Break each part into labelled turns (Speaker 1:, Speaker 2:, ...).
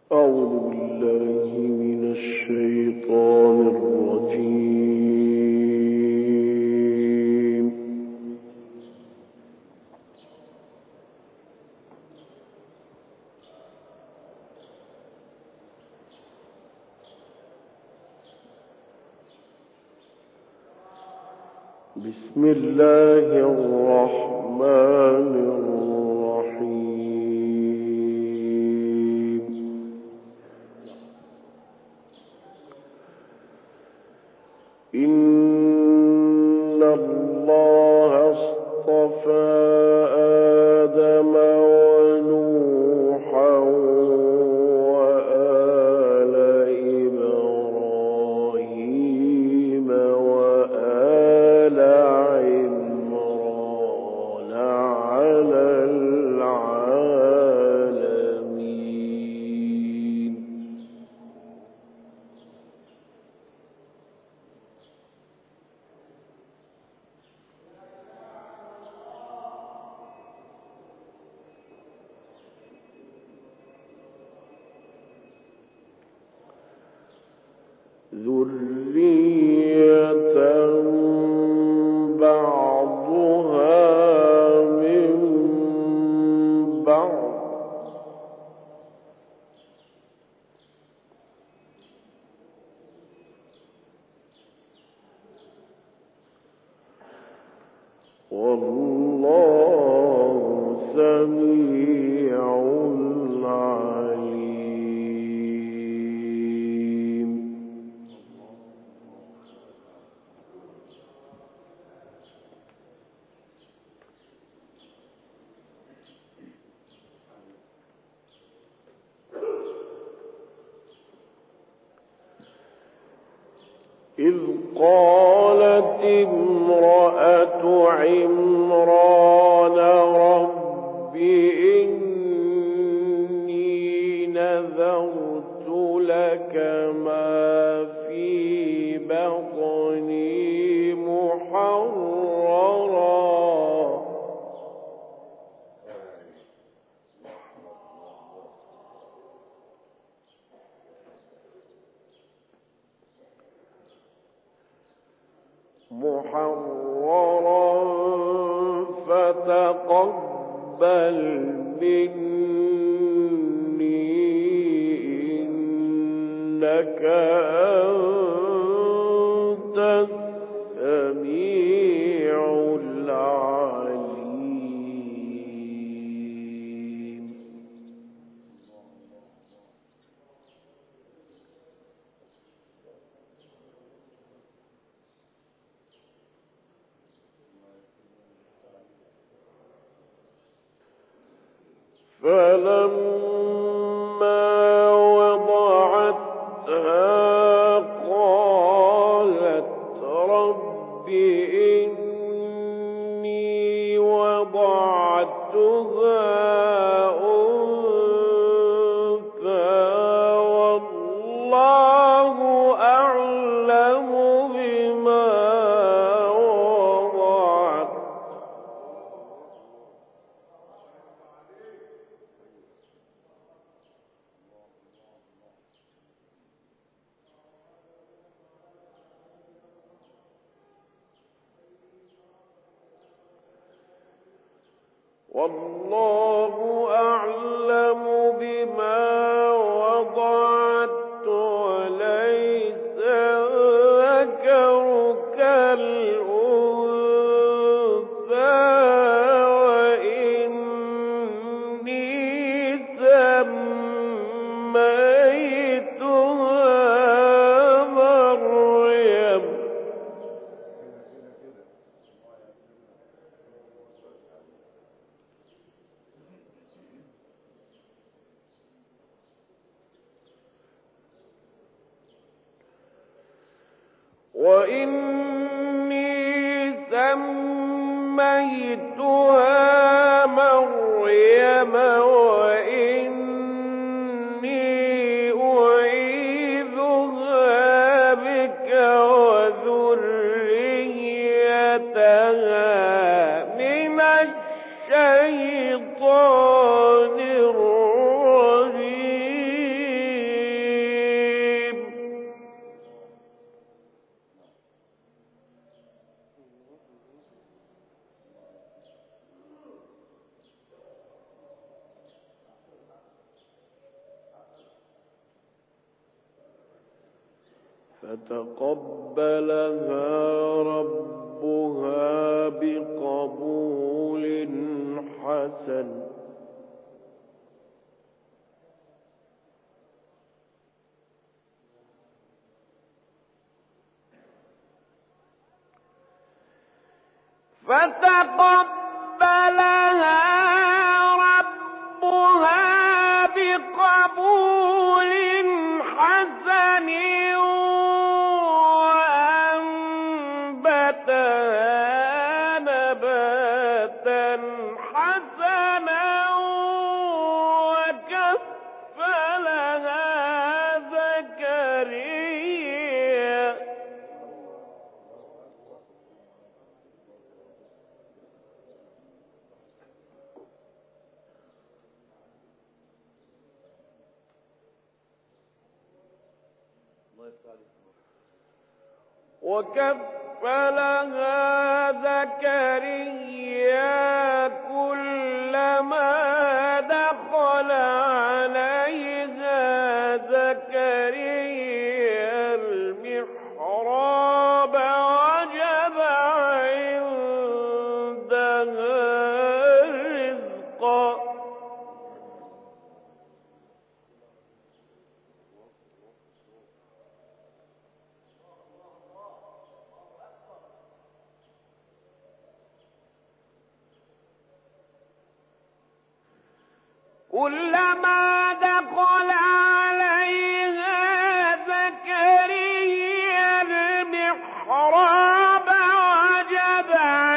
Speaker 1: أعوذ بالله من الشيطان الرجيم. بسم الله الرحمن الرحيم. إن الله اصطفى آدم ونوحا وآل إبراهيم وآل عمران على العالمين. ذرية بعضها من بعض والله سميع عليم. إذ قالت امرأة عمران رب إني نذرت لك ما في بطني محررا فتقبل مني إنك أنت السميع العليم. فلما وضعتها قالت رب إني وضعتها أنثى والله أعلم بما وضعت والله أعلم بما وضعت وليس الذكر كالأنثى وإني سميتها مريم وإني أعيذها بك وذريتها من الشيطان الرجيم. فتقبلها ربها بقبول حسن وأنبتها نباتا حسنا وكفلها زكريا كلما دخل عليها زكريا المحراب وجد عندها رزقا كلما دخل عليها زكريا المحراب وجد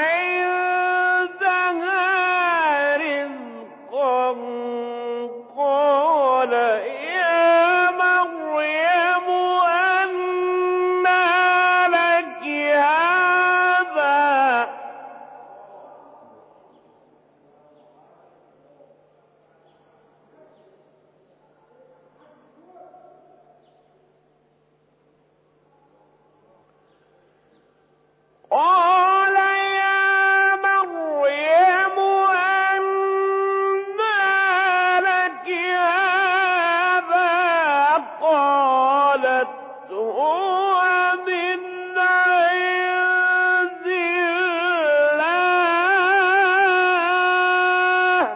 Speaker 1: عندها رزقا قال يا مريم أنى لك هذا قال يا مريم أنى لك هذا قالت هو من عند الله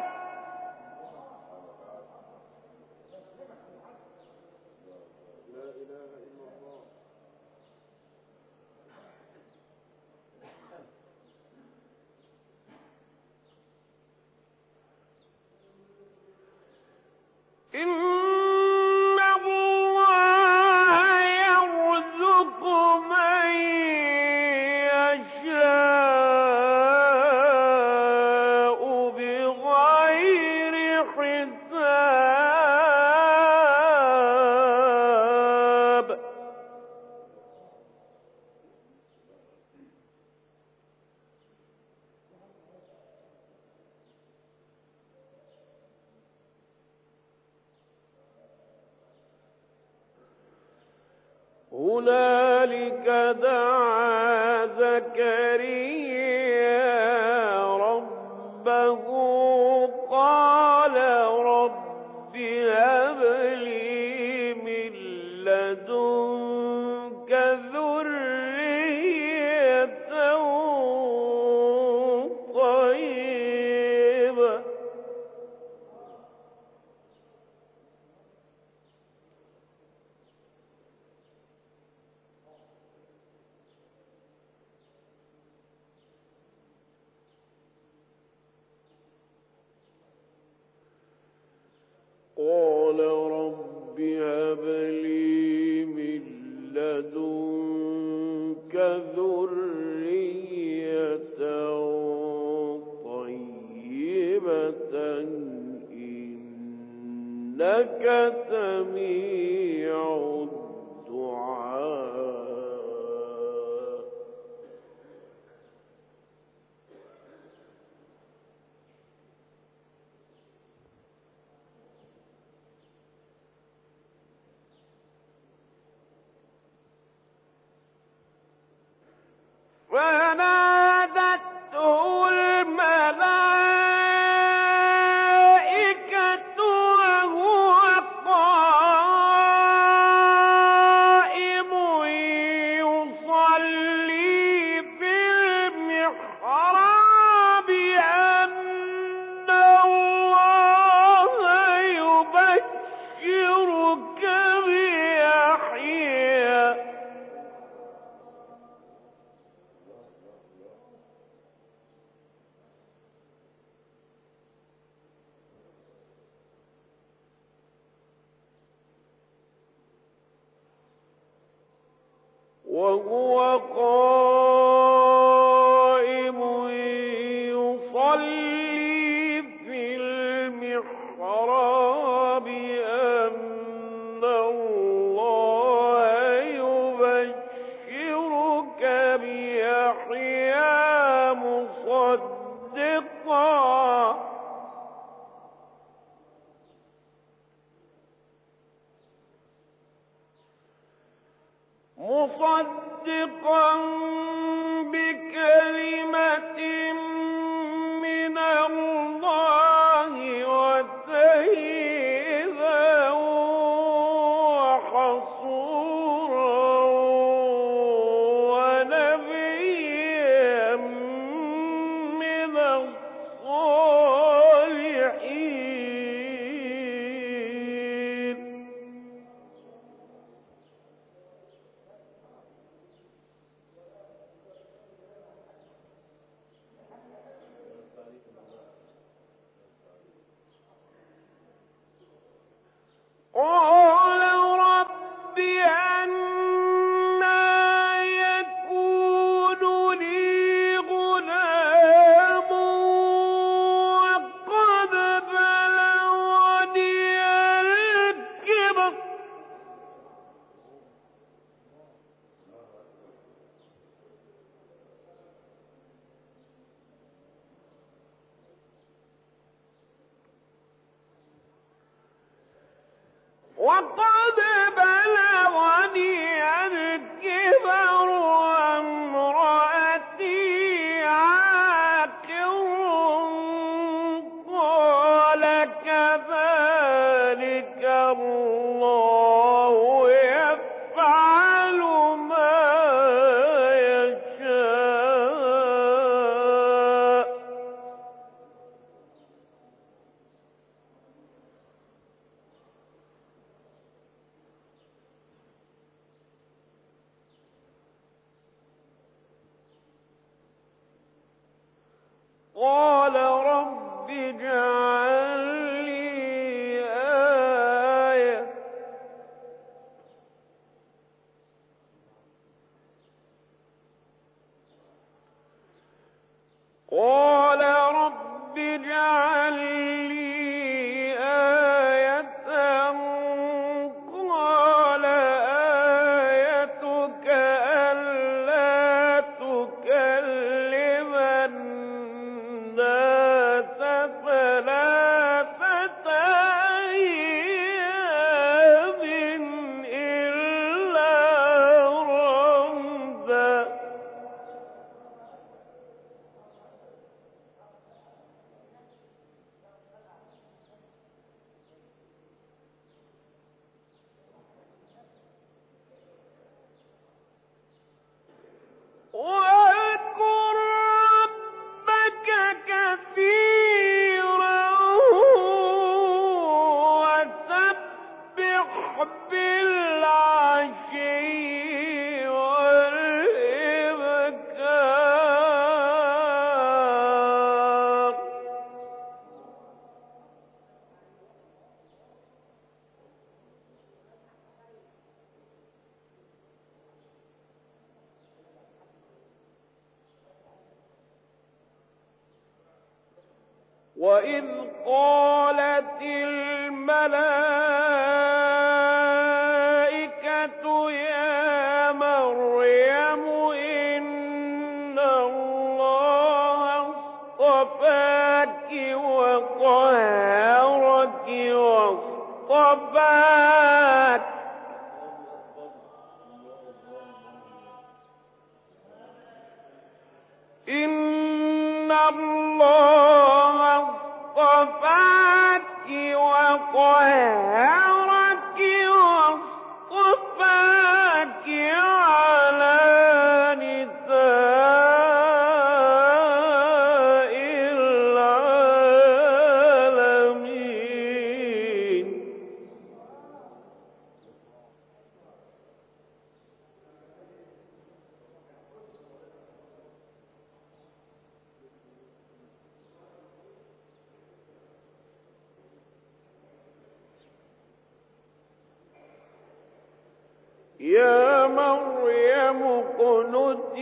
Speaker 1: إن الله يرزق من يشاء بغير حساب هنالك دعا زكريا ربه قال رب هب لي من لدنك ذرية طيبة قال رب هب لي من لدنك ذرية طيبة إنك سميع الدعاء فنادته الملائكة وهو قائم وهو قائم يصلي في المحراب أن الله يبشرك بيحيى مصدقا بكلمة من الله وسيدا وحصورا ونبيا من الصالحين. قال رب أنى يكون لي غلام وقد بلغني الكبر وامرأتي عاقر. قال كذلك الله يفعل ما يشاء. قال رب اجعل لي آية قال رب اجعل لي آية. قال آيتك ألا تكلم الناس ثلاثة أيام إلا رمزا. واذكر ربك كثيرا وسبح بالعشي والإبكار. وإذ قالت الملائكة يا مريم إن الله اصطفاك وطهرك واصطفاك إن الله اصطفاك وطهرك واصطفاك على نساء العالمين. يا مريم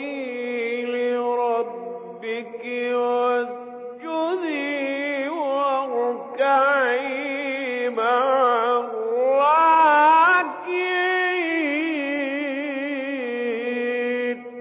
Speaker 1: واسجدي لربك واسجدي واركعي مع الراكعين.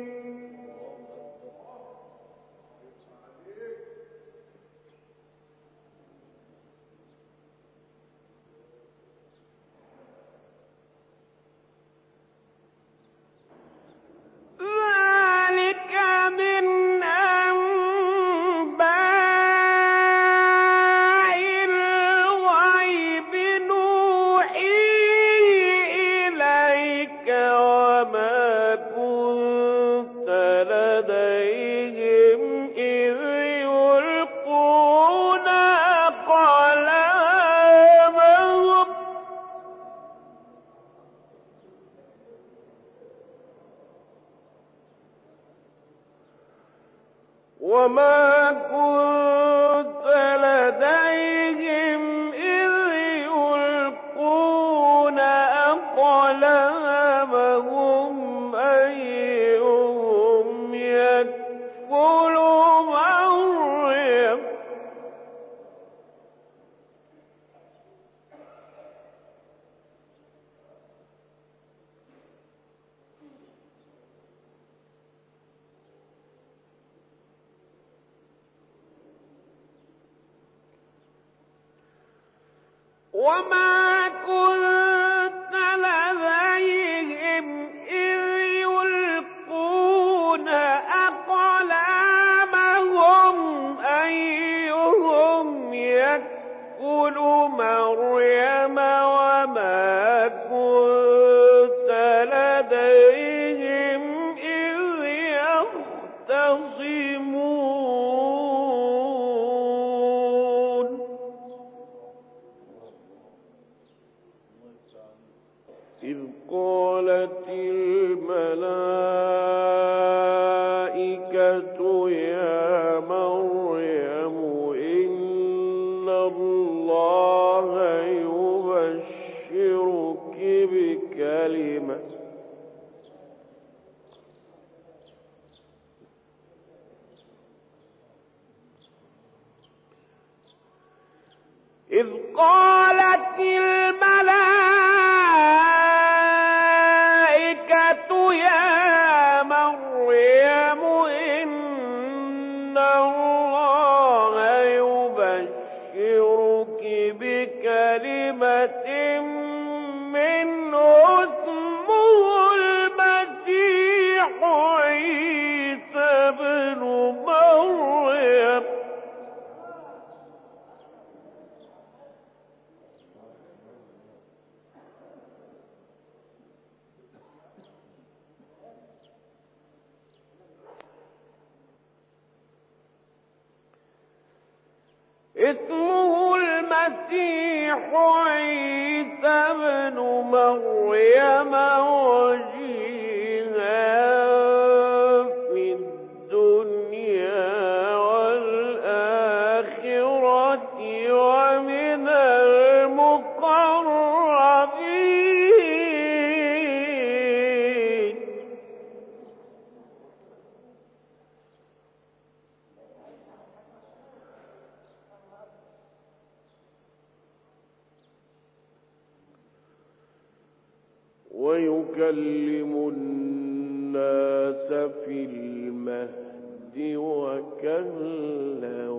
Speaker 1: ذلك من أنباء الغيب نوحيه إليك وما كنت لديهم إذ يلقون أقلامهم وما كنت لديهم إذ يلقون أقلامهم أيهم يكفل مريم. وما كنت لديهم إذ يلقون أقلامهم أيهم يكفل مريم وما كنت لديهم إذ يختصمون. إذ قالت الملائكة يا مريم إن الله يبشرك بكلمة إذ قالت الملائكة يا مريم إن الله يبشرك بكلمة منه اسمه المسيح عيسى ابن مريم اسمه المسيح عيسى ابن مريم وجيها في الدنيا والآخرة ومن المقربين. ويكلم الناس في المهد وكهلا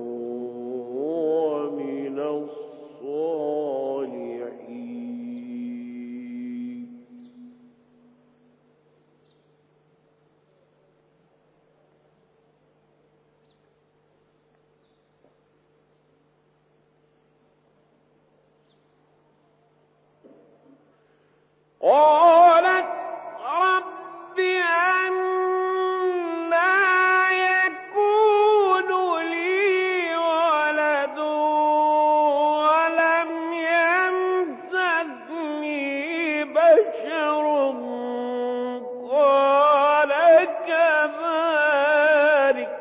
Speaker 1: ومن الصالحين. قالت رب أنى يكون لي ولد ولم يمسسني بشر قال كذلك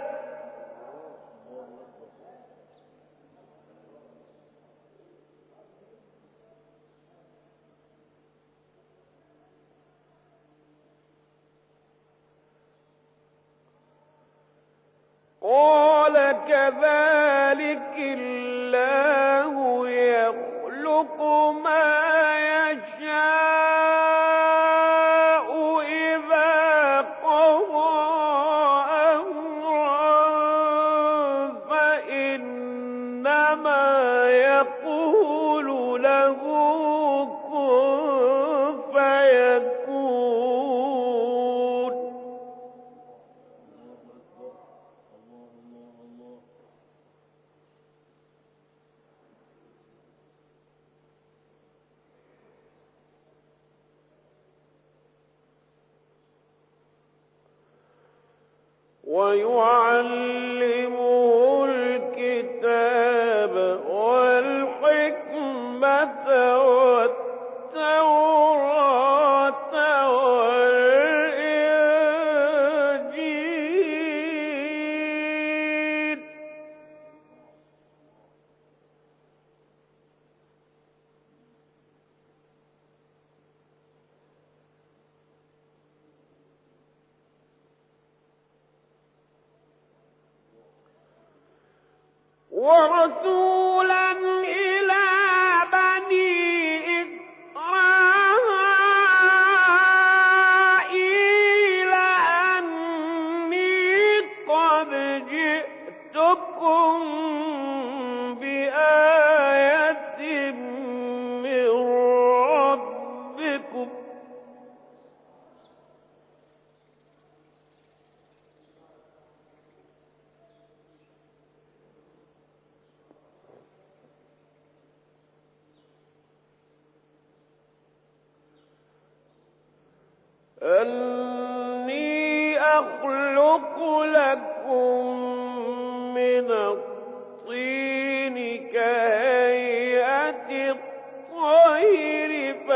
Speaker 1: قال كذلك الله يخلق ما يشاء إذا قضى أمرا فإنما يقول له كن فيكون. ويعلمه الكتاب والحكمة والتوراة والإنجيل. ورسولا إلى بني إسرائيل أني قد جئتكم بآية من ربكم أني أخلق لكم من الطين كهيئة الطير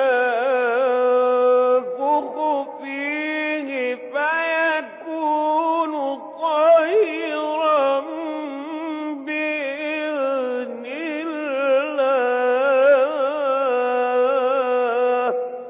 Speaker 1: فأنفخ فيه فيكون طيرا بإذن الله.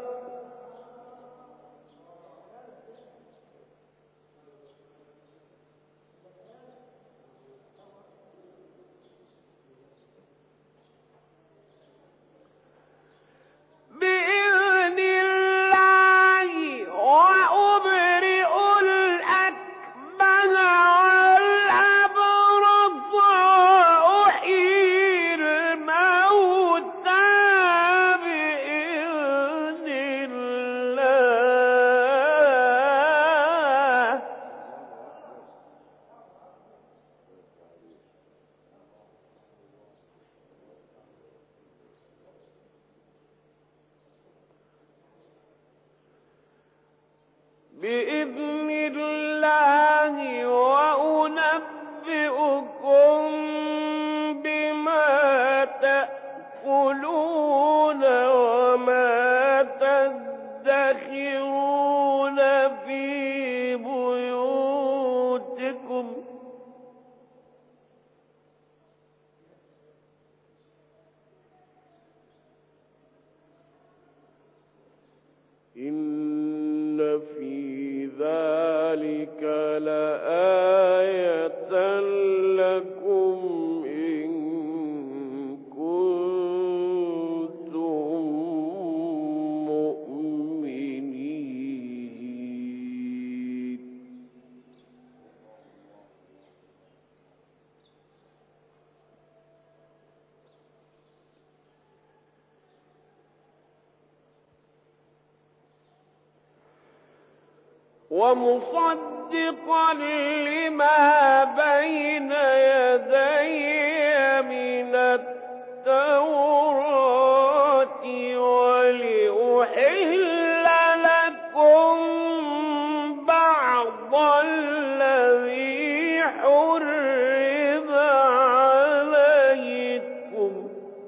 Speaker 1: بإذن الله وأبرئ الأكمه والأبرص وأحيي الموتى بإذن الله. بإذن الله وأنبئكم بما تأكلون وما تدخرون في بيوتكم إن في ذلك لآية لكم إن كنتم مؤمنين. ومصدقا لما بين يدي من التوراة ولأحل لكم بعض الذي حرم عليكم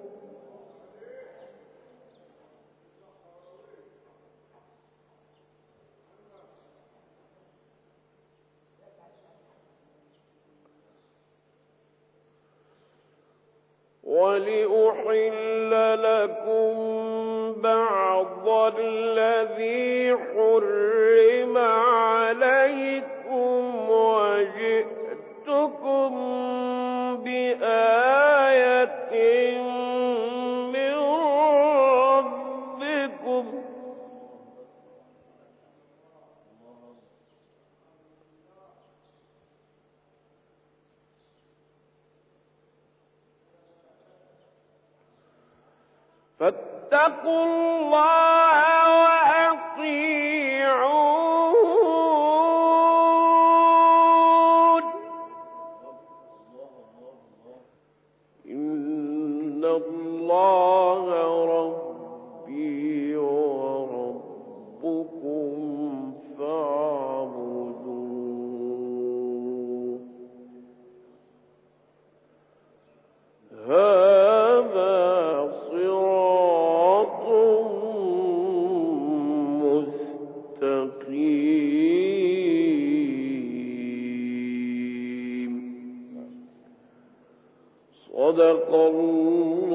Speaker 1: بعض الذي حرم عليكم وجئتكم فاتقوا الله وأطيعون إن الله ربي وربكم فاعبدوه هذا صراط مستقيم صدق الله